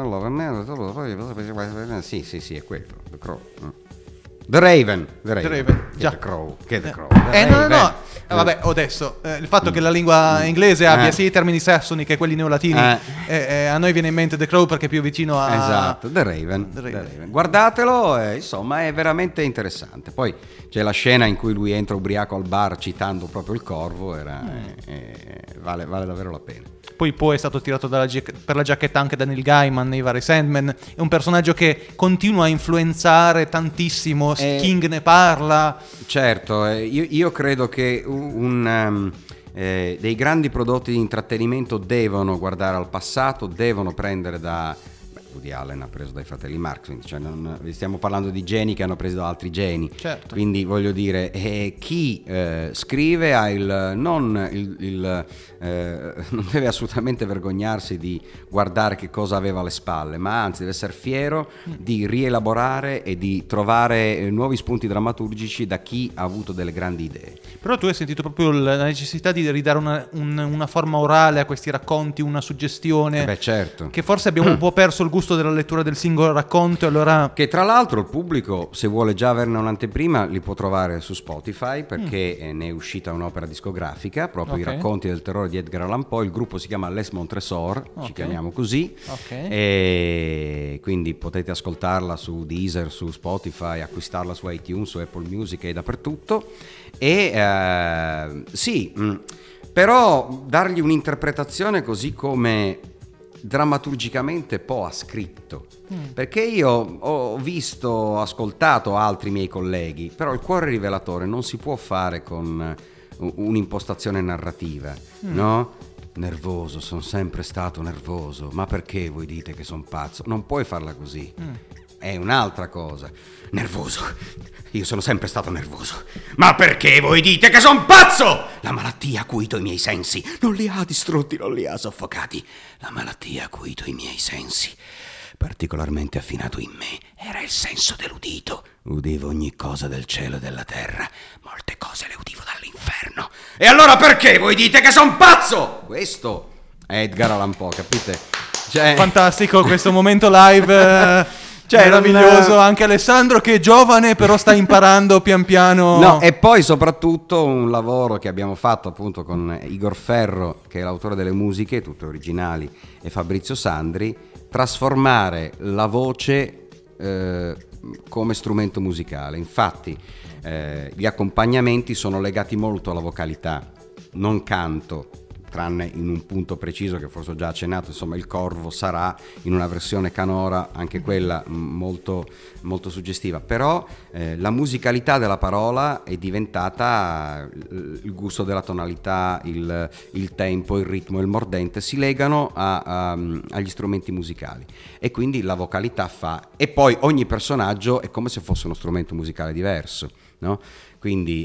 Sì, sì, sì, è quello. The Crow. The Raven. The Raven. The Raven, Che già. The Crow. Che The Crow. Eh, The no, no, no. Raven. Eh, vabbè, adesso eh, il fatto che la lingua inglese abbia Eh. sia i termini sassoni che quelli neolatini, Eh. eh, eh, a noi viene in mente The Crow perché è più vicino a. Esatto, The Raven, The The Raven. Raven. Guardatelo, eh, insomma è veramente interessante. Poi c'è la scena in cui lui entra ubriaco al bar citando proprio il Corvo, era, eh, eh, vale, vale davvero la pena. Poi Poe è stato tirato dalla giac- per la giacchetta anche da Neil Gaiman nei vari Sandman. È un personaggio che continua a influenzare tantissimo. Eh. King ne parla. Certo, eh, io, io credo che un, un, um, eh, dei grandi prodotti di intrattenimento devono guardare al passato, devono prendere da... beh, Woody Allen ha preso dai fratelli Marx, quindi, cioè, non- stiamo parlando di geni che hanno preso da altri geni. Certo. Quindi voglio dire, eh, chi eh, scrive ha il non il, il, eh, non deve assolutamente vergognarsi di guardare che cosa aveva alle spalle, ma anzi deve essere fiero di rielaborare e di trovare eh, nuovi spunti drammaturgici da chi ha avuto delle grandi idee. Però tu hai sentito proprio l- la necessità di ridare una, un- una forma orale a questi racconti, una suggestione. Eh beh, certo. Che forse abbiamo un po' perso il gusto della lettura del singolo racconto, e allora. Che tra l'altro il pubblico, se vuole già averne un'anteprima, li può trovare su Spotify, perché eh, ne è uscita un'opera discografica, proprio Ok. i racconti del terrore di Edgar Allan Poe. Il gruppo si chiama Les Montresor, Ok. ci chiamiamo così, Ok. e quindi potete ascoltarla su Deezer, su Spotify, acquistarla su iTunes, su Apple Music e dappertutto. E eh, sì, mh, però dargli un'interpretazione così come drammaturgicamente Poe ha scritto, perché io ho visto, ascoltato altri miei colleghi, però il cuore rivelatore non si può fare con u- un'impostazione narrativa, no? Nervoso, sono sempre stato nervoso, ma perché voi dite che sono pazzo? Non puoi farla così, è un'altra cosa. Nervoso, io sono sempre stato nervoso, ma perché voi dite che sono pazzo? La malattia ha acuito i miei sensi, non li ha distrutti, non li ha soffocati. La malattia ha acuito i miei sensi. Particolarmente affinato in me era il senso dell'udito. Udivo ogni cosa del cielo e della terra. Molte cose le udivo dall'inferno. E allora perché voi dite che sono pazzo? Questo è Edgar Allan Poe, capite? Cioè, Fantastico questo momento live. eh, Cioè, meraviglioso. non- Anche Alessandro che è giovane, però sta imparando pian piano. No, e poi soprattutto un lavoro che abbiamo fatto appunto con Igor Ferro, che è l'autore delle musiche, tutte originali, e Fabrizio Sandri, trasformare la voce eh, come strumento musicale. Infatti eh, gli accompagnamenti sono legati molto alla vocalità, non canto, tranne in un punto preciso che forse ho già accennato. Insomma, il Corvo sarà in una versione canora, anche quella mh, molto, molto suggestiva, però eh, la musicalità della parola è diventata il il gusto della tonalità, il, il tempo, il ritmo, il mordente si legano a- a- agli strumenti musicali, e quindi la vocalità fa, e poi ogni personaggio è come se fosse uno strumento musicale diverso, no? Quindi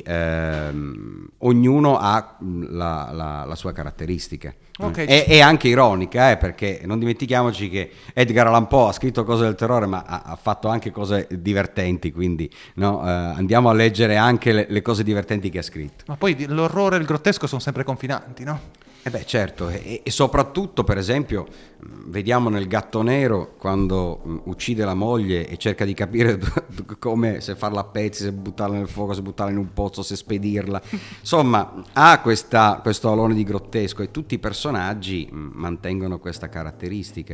ehm, ognuno ha mh, la, la- la sua caratteristica. Ok. E, e anche ironica, eh, perché non dimentichiamoci che Edgar Allan Poe ha scritto cose del terrore, ma ha, ha fatto anche cose divertenti, quindi no, eh, andiamo a leggere anche le, le cose divertenti che ha scritto. Ma poi di- l'orrore e il grottesco sono sempre confinanti, no? Eh beh, certo, e, e soprattutto, per esempio, mh, vediamo nel Gatto Nero quando mh, uccide la moglie e cerca di capire come, se farla a pezzi, se buttarla nel fuoco, se buttarla in un pozzo, se spedirla. Insomma, ha questa, questo alone di grottesco, e tutti i personaggi mh, mantengono questa caratteristica.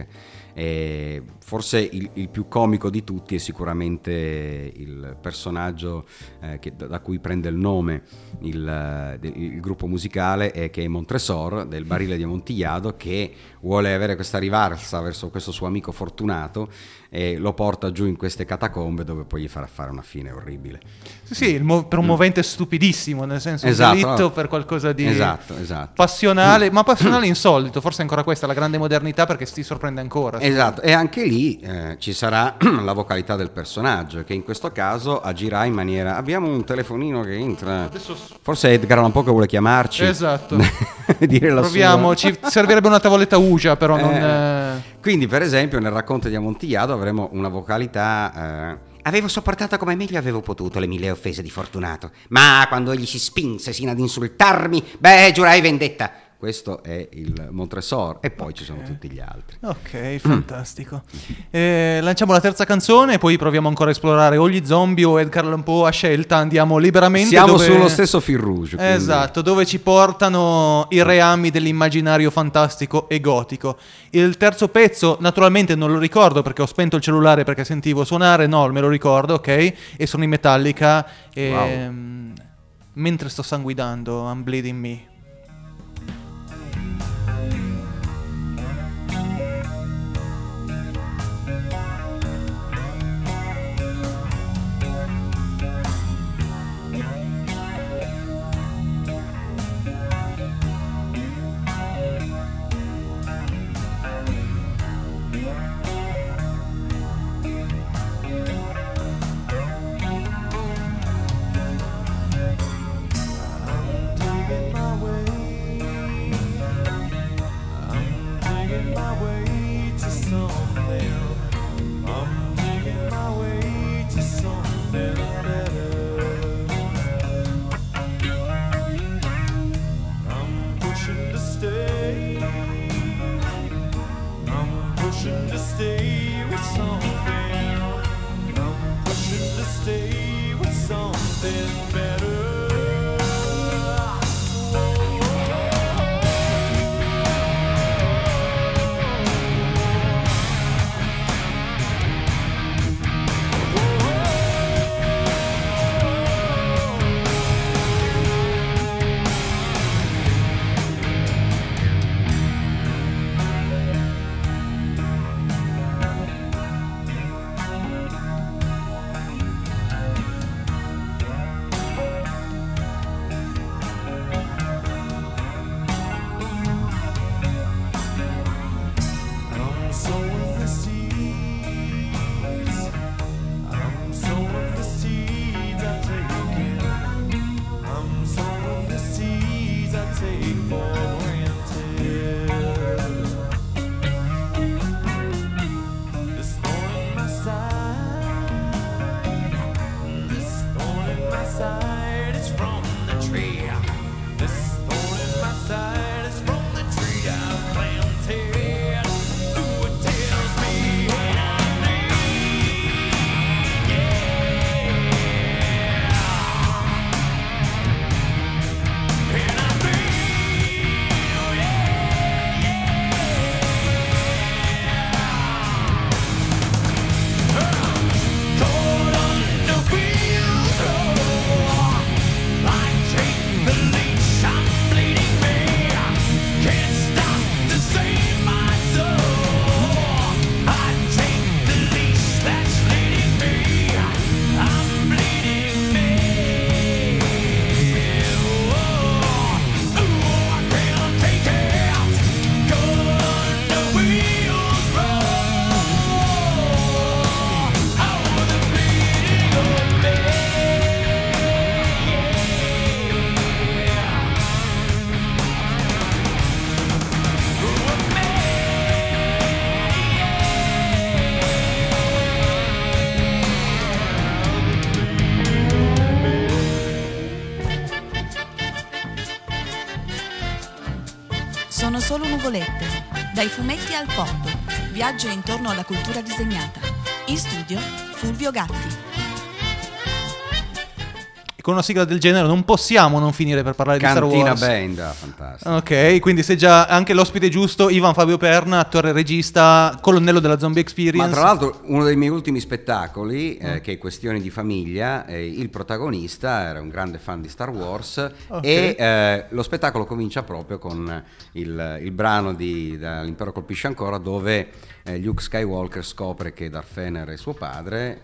E forse il, il più comico di tutti è sicuramente il personaggio eh, che, da, da cui prende il nome il, il, il gruppo musicale, e che è Montresor del Barile di Amontillado, che vuole avere questa rivalsa verso questo suo amico fortunato e lo porta giù in queste catacombe, dove poi gli farà fare una fine orribile. Sì, sì, il mo- per un movente stupidissimo, nel senso Esatto, un delitto no. per qualcosa di Esatto, esatto. passionale, ma passionale insolito, forse ancora questa la grande modernità, perché ti sorprende ancora. Esatto, e anche lì eh, ci sarà la vocalità del personaggio, che in questo caso agirà in maniera... Abbiamo un telefonino che entra, Adesso- forse Edgar un po' che vuole chiamarci. Esatto. Dire la Proviamo, sua. ci servirebbe una tavoletta Uja, però non... Eh, eh, Quindi per esempio nel racconto di Amontillado avremo una vocalità... eh, Avevo sopportato come meglio avevo potuto le mille offese di Fortunato, ma quando egli si spinse sino ad insultarmi, beh, giurai vendetta. questo è il Montresor, e poi ci sono tutti gli altri. Ok, fantastico. Eh, lanciamo la terza canzone e poi proviamo ancora a esplorare o gli zombie o Edgar Allan Poe a scelta. Andiamo liberamente. Siamo dove... sullo stesso fil rouge. quindi. Esatto, dove ci portano i reami dell'immaginario fantastico e gotico. Il terzo pezzo, naturalmente non lo ricordo perché ho spento il cellulare perché sentivo suonare, no, me lo ricordo, ok? E sono in Metallica. E, Wow. mm, mentre sto sanguinando, I'm bleeding me. Sono solo nuvolette. Dai fumetti al porto. Viaggio intorno alla cultura disegnata. In studio Fulvio Gatti. e con una sigla del genere non possiamo non finire per parlare Cantina di Star Wars. Band, ah, fantastico. Ok, quindi sei già anche l'ospite giusto, Ivan Fabio Perna, attore e regista, colonnello della Zombie Experience. Ma tra l'altro uno dei miei ultimi spettacoli, eh, che è Questioni di famiglia, eh, il protagonista era un grande fan di Star Wars Ok. e eh, lo spettacolo comincia proprio con il, il brano di da L'Impero colpisce ancora, dove eh, Luke Skywalker scopre che Darth Vader è suo padre,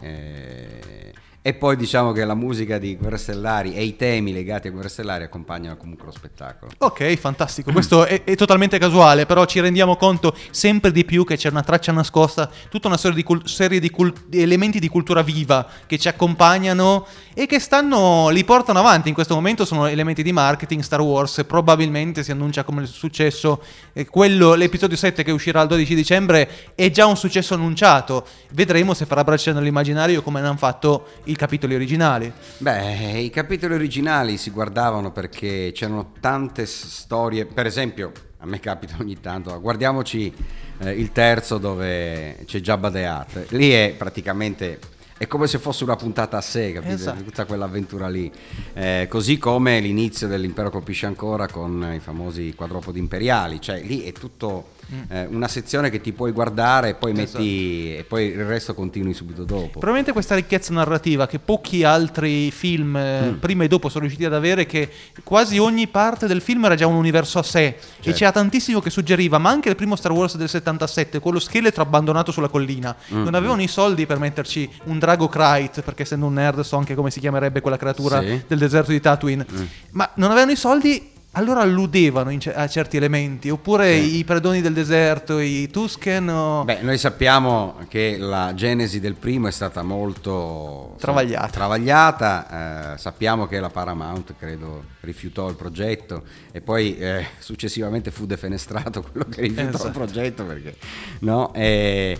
eh, e poi diciamo che la musica di Guerre Stellari e i temi legati a Guerre Stellari accompagnano comunque lo spettacolo. Ok, fantastico. Questo è, è totalmente casuale, però ci rendiamo conto sempre di più che c'è una traccia nascosta, tutta una serie di, cul- serie di, cul- di elementi di cultura viva che ci accompagnano e che stanno, li portano avanti. In questo momento sono elementi di marketing. Star Wars probabilmente si annuncia come il successo, eh, quello, l'episodio sette che uscirà il dodici dicembre è già un successo annunciato. Vedremo se farà braccia nell'immaginario come hanno fatto i capitoli originali. Beh, i capitoli originali si guardavano perché c'erano tante s- storie, per esempio, a me capita ogni tanto, guardiamoci eh, il terzo dove c'è Jabba the Hutt, lì è praticamente, è come se fosse una puntata a sé, capito? Esatto. Tutta quell'avventura lì, eh, così come l'inizio dell'Impero colpisce ancora con i famosi quadrupodi imperiali, cioè lì è tutto eh, una sezione che ti puoi guardare e poi Esatto. metti e poi il resto continui subito dopo. Probabilmente questa ricchezza narrativa che pochi altri film eh, prima e dopo sono riusciti ad avere, che quasi ogni parte del film era già un universo a sé e Certo. c'era tantissimo che suggeriva, ma anche il primo Star Wars del settantasette, quello scheletro abbandonato sulla collina, non avevano i soldi per metterci un drago Krayt, perché essendo un nerd so anche come si chiamerebbe quella creatura Sì. del deserto di Tatooine, ma non avevano i soldi. Allora alludevano in ce- a certi elementi, oppure i predoni del deserto, i Tusken o... Beh, noi sappiamo che la genesi del primo è stata molto Travagliata. insomma, travagliata, eh, sappiamo che la Paramount, credo, rifiutò il progetto e poi eh, successivamente fu defenestrato quello che rifiutò Esatto. il progetto, perché no? E,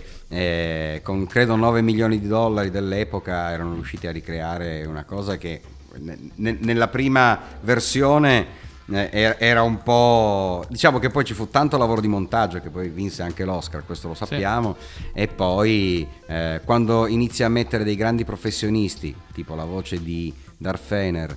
e con credo nove milioni di dollari dell'epoca erano riusciti a ricreare una cosa che ne- ne- nella prima versione eh, era- era un po', diciamo che poi ci fu tanto lavoro di montaggio, che poi vinse anche l'Oscar, questo lo sappiamo, e poi eh, quando inizi a mettere dei grandi professionisti tipo la voce di Darth Vader,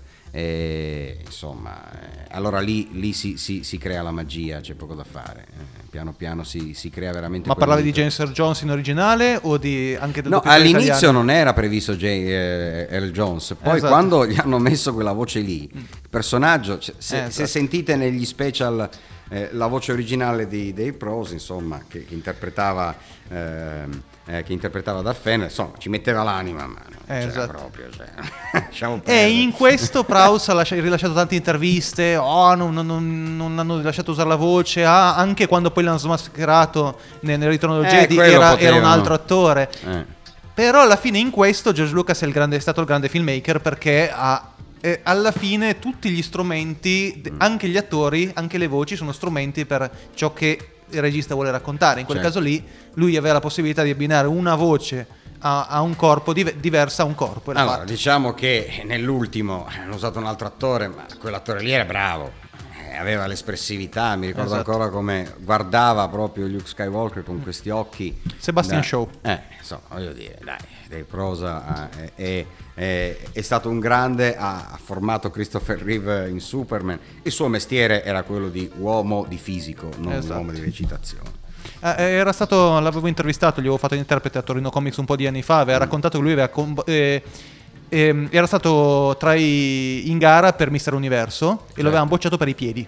eh, insomma eh, allora lì, lì si, si- si crea la magia, c'è poco da fare, eh, piano piano si, si crea veramente Ma quel parlavi di mito. James Earl Jones in originale o di anche del No, doppiaggio all'inizio italiano? non era previsto J. eh, Earl Jones, poi Esatto. quando gli hanno messo quella voce lì, il personaggio, cioè, se, Eh, se esatto. sentite negli special eh, la voce originale di Dave Prose, insomma, che, che interpretava ehm, eh, che interpretava Darth Vader, insomma, ci metteva l'anima, ma non Eh, c'era esatto. proprio, cioè, lasciamo E perdere. in questo Prowse ha lascia- rilasciato tante interviste, oh, non, non- non- non hanno lasciato usare la voce, ah, anche quando poi l'hanno smascherato nel, nel Ritorno del Eh, Jedi quello era, era un potevano. altro attore. Eh. Però alla fine in questo George Lucas è, il grande, è stato il grande filmmaker, perché ha, eh, alla fine tutti gli strumenti, Mm. d- anche gli attori, anche le voci sono strumenti per ciò che il regista vuole raccontare. In quel Certo. caso lì lui aveva la possibilità di abbinare una voce a, a un corpo div- diversa a un corpo. e l'ha Allora, fatto. diciamo che nell'ultimo hanno usato un altro attore, ma quell'attore lì era bravo, eh, aveva l'espressività, mi ricordo Esatto. ancora come guardava proprio Luke Skywalker con questi occhi. Sebastian Da- Shaw. Eh, insomma, voglio dire, dai, Dave Prosa eh, è, è- è stato un grande, ha, ha formato Christopher Reeve in Superman, il suo mestiere era quello di uomo di fisico, non Esatto. uomo di recitazione. Eh, era stato, l'avevo intervistato, gli avevo fatto l'interprete a Torino Comics un po' di anni fa, aveva raccontato che lui aveva com- eh, ehm, era stato tra i, in gara per Mister Universo e lo avevano bocciato per i piedi.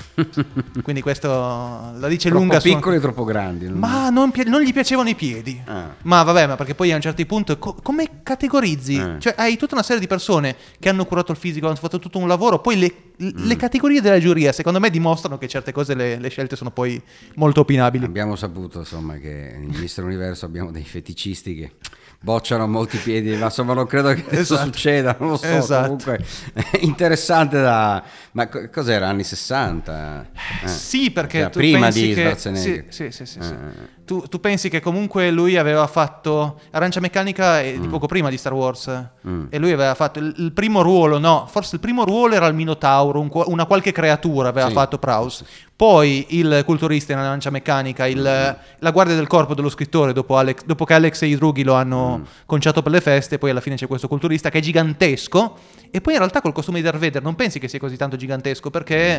Quindi questo la dice Troppo lunga su- piccoli e troppo grandi. non- Ma non, pi- non gli piacevano i piedi. Ah. Ma vabbè, ma perché poi a un certo punto co- come categorizzi? Eh. Cioè hai tutta una serie di persone che hanno curato il fisico, hanno fatto tutto un lavoro, poi le, Mm. le categorie della giuria secondo me dimostrano che certe cose, le, le scelte sono poi molto opinabili. Abbiamo saputo insomma che in Mister Universo abbiamo dei feticisti che bocciano molti piedi, ma insomma non credo che questo Esatto. succeda, non lo so, Esatto. comunque è interessante da... Ma co- cos'era, anni sessanta? Eh. Sì, perché Cioè, tu prima pensi di che... Schwarzenegger. Sì, sì, sì, sì, sì. Eh. tu, tu pensi che comunque lui aveva fatto Arancia Meccanica è di Mm. poco prima di Star Wars Mm. e lui aveva fatto il, il primo ruolo, no, forse il primo ruolo era il Minotauro, un qua- una qualche creatura aveva Sì. fatto Prowse. Poi il culturista in Arancia Meccanica, il, la guardia del corpo dello scrittore, dopo, Alex, dopo che Alex e i drughi lo hanno Mm. conciato per le feste, poi alla fine c'è questo culturista che è gigantesco e poi in realtà col costume di Darth Vader non pensi che sia così tanto gigantesco perché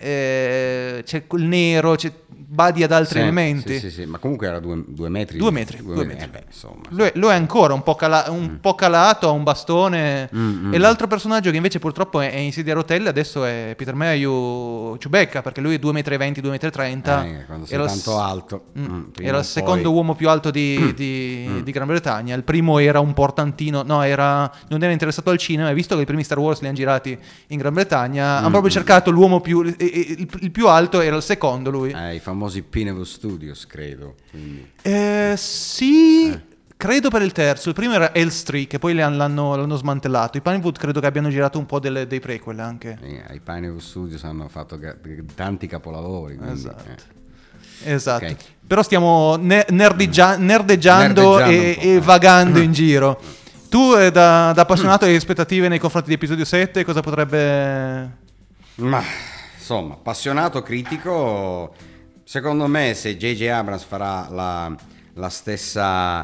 eh, c'è il nero, c'è, badi ad altri Sì, elementi. Sì, sì, sì, ma comunque era due, due metri. Due metri, Due due metri. metri. Eh beh, insomma. Lui, lui è ancora un po', cala- un po' calato, ha un bastone. Mm, mm. E l'altro personaggio che invece purtroppo è, è in sedia a rotelle adesso è Peter Mayhew Chewbacca, perché lui è due metri e venti, due metri e trenta. Eh, quando sei Era il tanto s- alto. Mm. mm, prima Era o il secondo poi- uomo più alto di, di- di Gran Bretagna. Il primo era un portantino, no, era, non era interessato al cinema. E visto che i primi Star Wars li hanno girati in Gran Bretagna, hanno proprio cercato l'uomo più. e- e- Il, il più alto era il secondo, lui. Eh, i famosi Pinewood Studios, credo. quindi- Eh, sì, credo per il terzo. Il primo era Elstree, che poi le han- l'hanno, l'hanno smantellato. I Pinewood credo che abbiano girato un po' delle- dei prequel anche. eh, I Pinewood Studios hanno fatto ga- tanti capolavori. quindi, Esatto. eh. Esatto. Ok. Però stiamo ne- nerdiggia- nerdeggiando, Nerdeggiando e, un po', e eh. vagando in giro. Tu, eh, da, da appassionato, hai aspettative nei confronti di episodio sette? Cosa potrebbe... Ma insomma, appassionato critico, secondo me se J J Abrams farà la, la stessa,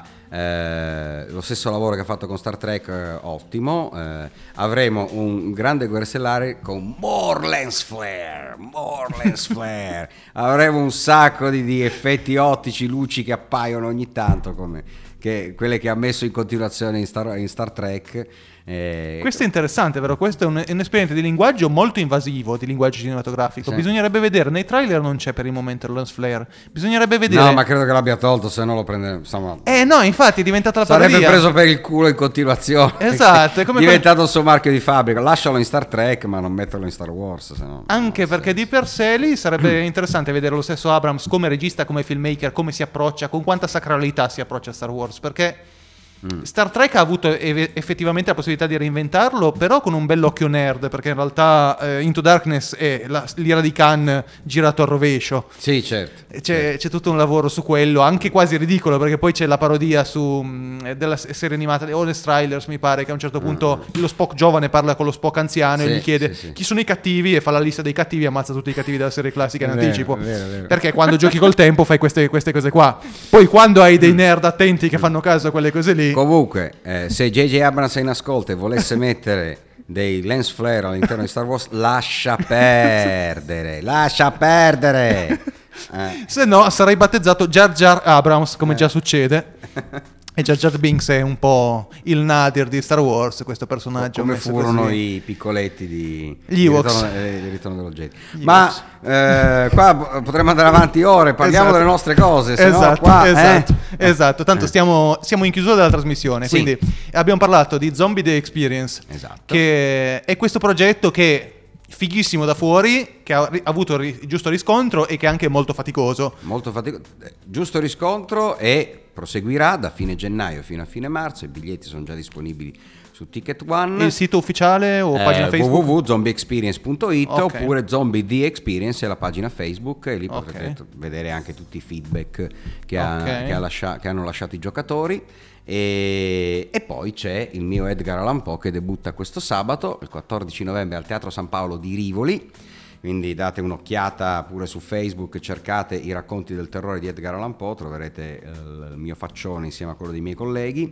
eh, lo stesso lavoro che ha fatto con Star Trek, eh, ottimo, eh, avremo un grande guerra stellare con more lens flare, more lens flare, avremo un sacco di, di effetti ottici, luci che appaiono ogni tanto come che, quelle che ha messo in continuazione in Star, in Star Trek. eh, Questo è interessante, vero? Questo è un, è un esperienza di linguaggio molto invasivo, di linguaggio cinematografico. Sì. Bisognerebbe vedere, nei trailer non c'è per il momento il lens flare. Bisognerebbe vedere... No, ma credo che l'abbia tolto, se no lo prende. Insomma, Eh no, infatti è diventata la sarebbe parodia. preso per il culo in continuazione. Esatto, è come è diventato il suo marchio di fabbrica. Lascialo in Star Trek, ma non metterlo in Star Wars. Se no, Anche no, perché sì. di per sé lì sarebbe interessante vedere lo stesso Abrams come regista, come filmmaker, come si approccia, con quanta sacralità si approccia a Star Wars, perché Star Trek ha avuto ev- effettivamente la possibilità di reinventarlo, però con un bell'occhio nerd, perché in realtà eh, Into Darkness è la, l'ira di Khan girato al rovescio. Sì, certo. C'è, c'è tutto un lavoro su quello, anche quasi ridicolo, perché poi c'è la parodia su, mh, della s- serie animata di Honest Trailers, mi pare, che a un certo punto lo Spock giovane parla con lo Spock anziano Sì, e gli chiede sì, sì. chi sono i cattivi e fa la lista dei cattivi e ammazza tutti i cattivi della serie classica in È vero, anticipo. è vero, è vero. Perché quando giochi col tempo fai queste, queste cose qua. Poi quando hai dei nerd attenti che fanno caso a quelle cose lì... Comunque, eh, se J J Abrams è in ascolto e volesse mettere dei lens flare all'interno di Star Wars, lascia perdere, lascia perdere. Eh. Se no sarei battezzato Jar Jar Abrams, come già succede. E Jar Jar Binks è un po' il nadir di Star Wars, questo personaggio. Come messo furono così. i piccoletti di Gli di Ewoks. Ritorno, eh, di Ritorno dello Jedi. Gli Ma Ewoks. eh, qua po- potremmo andare avanti ore, parliamo Esatto. delle nostre cose. Se no Esatto, qua, eh. esatto, esatto. Tanto stiamo, siamo in chiusura della trasmissione, Sì. quindi abbiamo parlato di Zombie The Experience, Esatto. che è questo progetto che è fighissimo da fuori, che ha ri- avuto ri- il giusto riscontro e che è anche molto faticoso. Molto faticoso. Giusto riscontro e proseguirà da fine gennaio fino a fine marzo. I biglietti sono già disponibili su Ticket One. Il sito ufficiale o pagina Eh, Facebook? w w w punto zombie experience punto it Ok. oppure Zombie The Experience è la pagina Facebook e lì Ok. potrete t- vedere anche tutti i feedback che, ha- Ok. che ha lascia- che hanno lasciato i giocatori. E, e poi c'è il mio Edgar Allan Poe che debutta questo sabato, il quattordici novembre, al Teatro San Paolo di Rivoli. Quindi date un'occhiata pure su Facebook, cercate i racconti del terrore di Edgar Allan Poe, troverete eh, il mio faccione insieme a quello dei miei colleghi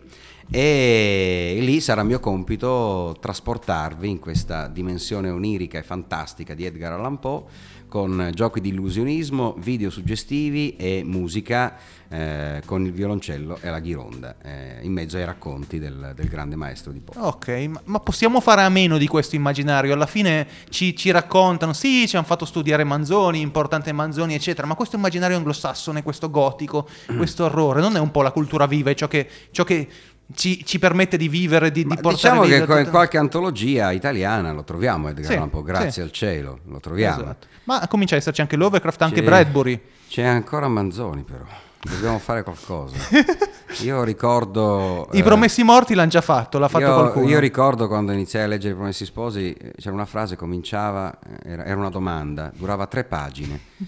e lì sarà mio compito trasportarvi in questa dimensione onirica e fantastica di Edgar Allan Poe con giochi di illusionismo, video suggestivi e musica eh, con il violoncello e la ghironda eh, in mezzo ai racconti del, del grande maestro di Poe. Ok, ma, ma possiamo fare a meno di questo immaginario? Alla fine ci, ci raccontano, sì, ci hanno fatto studiare Manzoni, importante Manzoni, eccetera, ma questo immaginario anglosassone, questo gotico, questo orrore, non è un po' la cultura viva, è ciò che, ciò che ci, ci permette di vivere, di, di Ma portare diciamo via che co- in tutta- qualche antologia italiana lo troviamo Edgar Sì, Allan Poe, grazie sì. al cielo, lo troviamo. Esatto. Ma comincia a esserci anche Lovecraft, anche C'è- Bradbury. C'è ancora Manzoni però, dobbiamo fare qualcosa. Io ricordo... I eh, Promessi Morti l'hanno già fatto, l'ha fatto io, qualcuno. io ricordo quando iniziai a leggere I Promessi Sposi, eh, c'era una frase, cominciava, eh, era, era una domanda, durava tre pagine.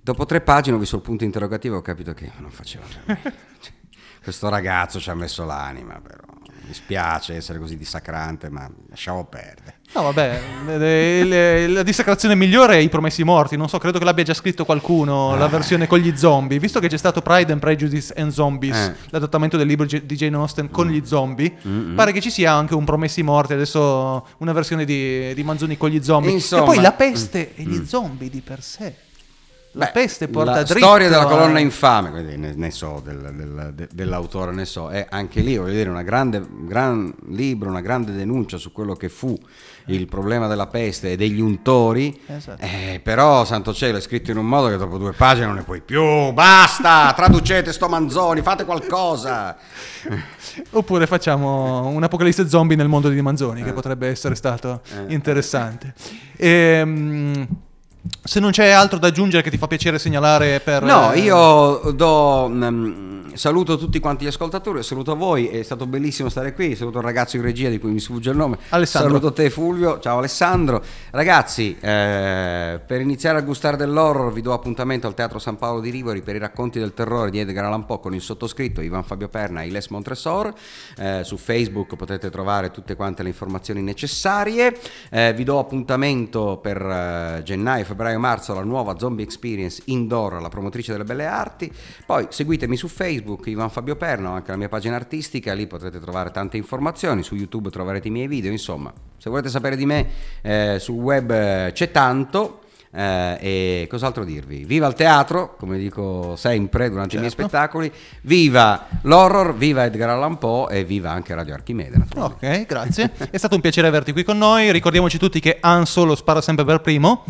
Dopo tre pagine ho visto il punto interrogativo e ho capito che non faceva per me. Cioè, questo ragazzo ci ha messo l'anima, però mi spiace essere così dissacrante, ma lasciamo perdere. No, vabbè, le- le- la dissacrazione migliore è I Promessi Morti. Non so, credo che l'abbia già scritto qualcuno, la versione con gli zombie. Visto che c'è stato Pride and Prejudice and Zombies, Eh. l'adattamento del libro di Jane Austen con gli zombie, pare che ci sia anche un Promessi Morti, adesso una versione di, di Manzoni con gli zombie. Insomma, e poi la peste e gli zombie di per sé. La Beh, peste porta la dritto storia della a- colonna infame, quindi ne, ne so del- del- de- dell'autore, ne so, è anche lì, voglio dire, una grande, un gran libro, una grande denuncia su quello che fu il problema della peste e degli untori. Esatto. Eh, però santo cielo è scritto in un modo che dopo due pagine non ne puoi più, basta, traducete sto Manzoni, fate qualcosa. Oppure facciamo un apocalisse zombie nel mondo di Manzoni, che Eh. potrebbe essere stato Eh. interessante. Ehm, se non c'è altro da aggiungere che ti fa piacere segnalare per... No, eh, io do, mm, saluto tutti quanti gli ascoltatori, saluto voi, è stato bellissimo stare qui, saluto il ragazzo in regia di cui mi sfugge il nome, Alessandro. saluto te Fulvio, ciao Alessandro. Ragazzi, eh, per iniziare a gustare dell'horror vi do appuntamento al Teatro San Paolo di Rivoli per i racconti del terrore di Edgar Allan Poe con il sottoscritto Ivan Fabio Perna e Iles Montresor. Eh, su Facebook potete trovare tutte quante le informazioni necessarie. Eh, vi do appuntamento per eh, gennaio, febbraio, marzo alla nuova Zombie Experience Indoor, la promotrice delle belle arti. Poi seguitemi su Facebook, Ivan Fabio Perna, ho anche la mia pagina artistica, lì potrete trovare tante informazioni, su YouTube troverete i miei video, insomma, se volete sapere di me eh, sul web eh, c'è tanto. Eh, e cos'altro dirvi? Viva il teatro, come dico sempre durante i miei Certo. spettacoli, viva l'horror, viva Edgar Allan Poe e viva anche Radio Archimede, naturalmente. Ok, grazie. È stato un piacere averti qui con noi. Ricordiamoci tutti che Han Solo spara sempre per primo.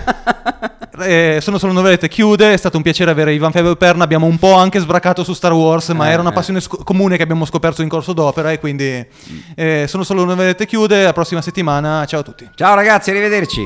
Eh, sono solo novellette, chiude. È stato un piacere avere Ivan Fabio Perna. Abbiamo un po' anche sbraccato su Star Wars, ma Eh, era una eh. passione sc- comune che abbiamo scoperto in corso d'opera. E quindi eh, sono solo novellette, chiude. La prossima settimana. Ciao a tutti. Ciao ragazzi, arrivederci.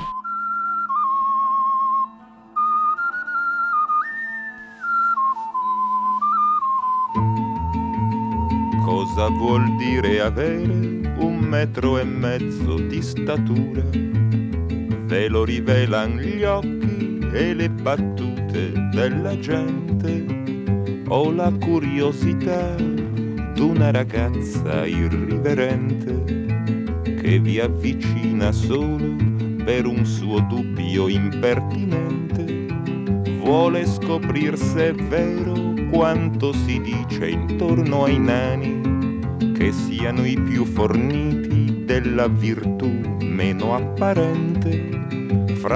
Cosa vuol dire avere un metro e mezzo di statura? Ve lo rivelan gli occhi e le battute della gente, o la curiosità d'una ragazza irriverente che vi avvicina solo per un suo dubbio impertinente. Vuole scoprir se è vero quanto si dice intorno ai nani, che siano i più forniti della virtù meno apparente.